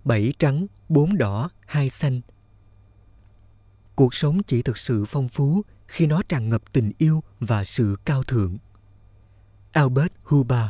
7 trắng, 4 đỏ, 2 xanh. Cuộc sống chỉ thực sự phong phú khi nó tràn ngập tình yêu và sự cao thượng. Albert Hubbard.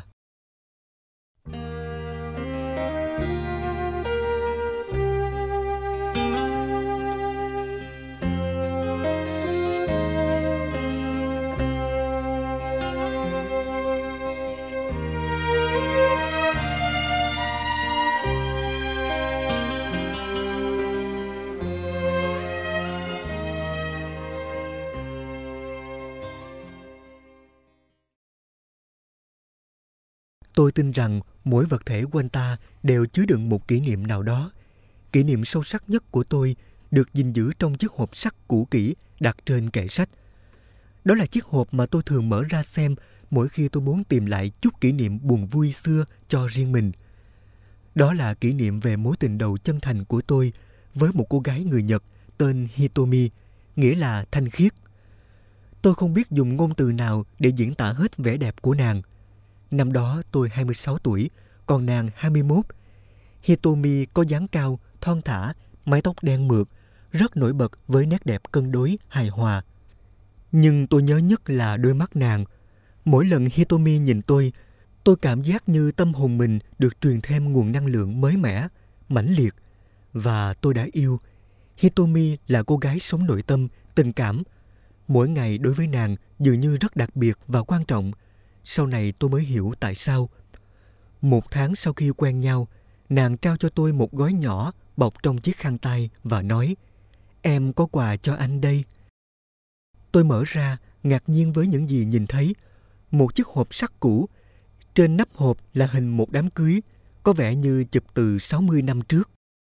Tôi tin rằng mỗi vật thể quanh ta đều chứa đựng một kỷ niệm nào đó. Kỷ niệm sâu sắc nhất của tôi được gìn giữ trong chiếc hộp sắt cũ kỹ đặt trên kệ sách. Đó là chiếc hộp mà tôi thường mở ra xem mỗi khi tôi muốn tìm lại chút kỷ niệm buồn vui xưa cho riêng mình. Đó là kỷ niệm về mối tình đầu chân thành của tôi với một cô gái người Nhật tên Hitomi, nghĩa là thanh khiết. Tôi không biết dùng ngôn từ nào để diễn tả hết vẻ đẹp của nàng. Năm đó tôi 26 tuổi, còn nàng 21. Hitomi có dáng cao, thon thả, mái tóc đen mượt, rất nổi bật với nét đẹp cân đối, hài hòa. Nhưng tôi nhớ nhất là đôi mắt nàng. Mỗi lần Hitomi nhìn tôi cảm giác như tâm hồn mình được truyền thêm nguồn năng lượng mới mẻ, mãnh liệt. Và tôi đã yêu. Hitomi là cô gái sống nội tâm, tình cảm. Mỗi ngày đối với nàng dường như rất đặc biệt và quan trọng. Sau này tôi mới hiểu tại sao. 1 tháng sau khi quen nhau, nàng trao cho tôi một gói nhỏ bọc trong chiếc khăn tay và nói: "Em có quà cho anh đây." Tôi mở ra, ngạc nhiên với những gì nhìn thấy. Một chiếc hộp sắt cũ. Trên nắp hộp là hình một đám cưới, có vẻ như chụp từ 60 năm trước.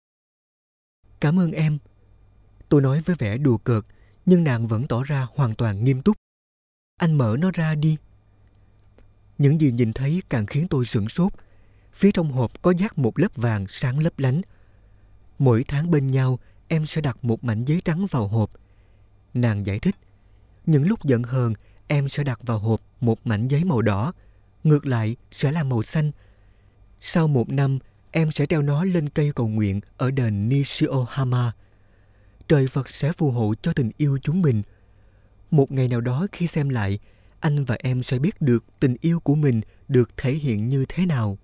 "Cảm ơn em." Tôi nói với vẻ đùa cợt, nhưng nàng vẫn tỏ ra hoàn toàn nghiêm túc. "Anh mở nó ra đi." Những gì nhìn thấy càng khiến tôi sửng sốt. Phía trong hộp có dát một lớp vàng sáng lấp lánh. "Mỗi tháng bên nhau, em sẽ đặt một mảnh giấy trắng vào hộp." Nàng giải thích. "Những lúc giận hờn, em sẽ đặt vào hộp một mảnh giấy màu đỏ. Ngược lại sẽ là màu xanh. Sau 1 năm, em sẽ treo nó lên cây cầu nguyện ở đền Nishiohama. Trời Phật sẽ phù hộ cho tình yêu chúng mình. Một ngày nào đó khi xem lại, anh và em sẽ biết được tình yêu của mình được thể hiện như thế nào."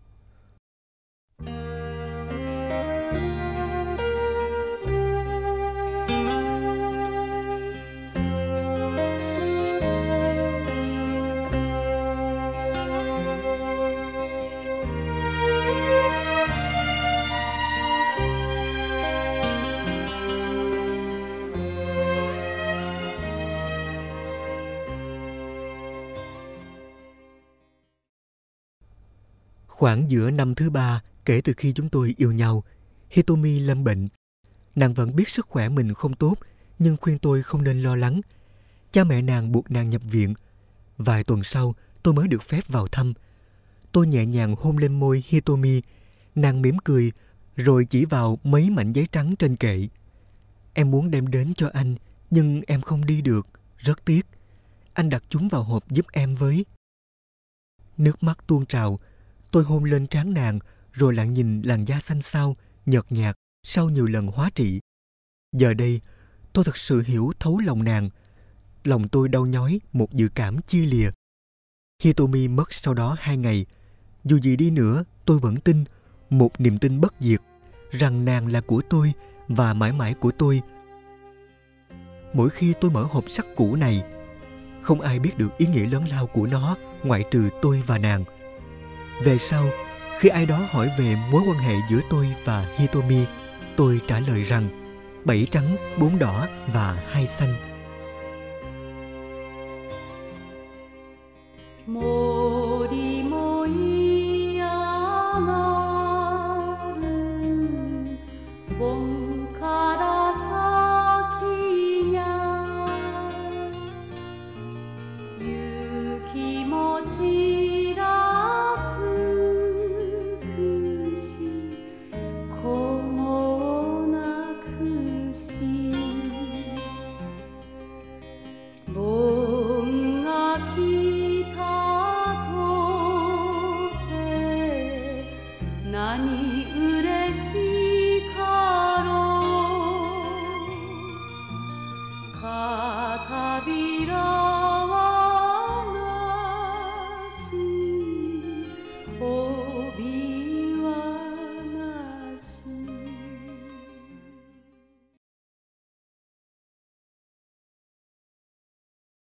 Khoảng giữa năm thứ 3 kể từ khi chúng tôi yêu nhau, Hitomi lâm bệnh. Nàng vẫn biết sức khỏe mình không tốt, nhưng khuyên tôi không nên lo lắng. Cha mẹ nàng buộc nàng nhập viện. Vài tuần sau, tôi mới được phép vào thăm. Tôi nhẹ nhàng hôn lên môi Hitomi. Nàng mỉm cười, rồi chỉ vào mấy mảnh giấy trắng trên kệ. "Em muốn đem đến cho anh, nhưng em không đi được. Rất tiếc. Anh đặt chúng vào hộp giúp em với." Nước mắt tuôn trào. Tôi hôn lên trán nàng, rồi lại nhìn làn da xanh xao, nhợt nhạt sau nhiều lần hóa trị. Giờ đây, tôi thật sự hiểu thấu lòng nàng. Lòng tôi đau nhói một dự cảm chia lìa. Hitomi mất sau đó 2 ngày. Dù gì đi nữa, tôi vẫn tin, một niềm tin bất diệt, rằng nàng là của tôi và mãi mãi của tôi. Mỗi khi tôi mở hộp sắt cũ này, không ai biết được ý nghĩa lớn lao của nó ngoại trừ tôi và nàng. Về sau, khi ai đó hỏi về mối quan hệ giữa tôi và Hitomi, tôi trả lời rằng 7 trắng, 4 đỏ và 2 xanh.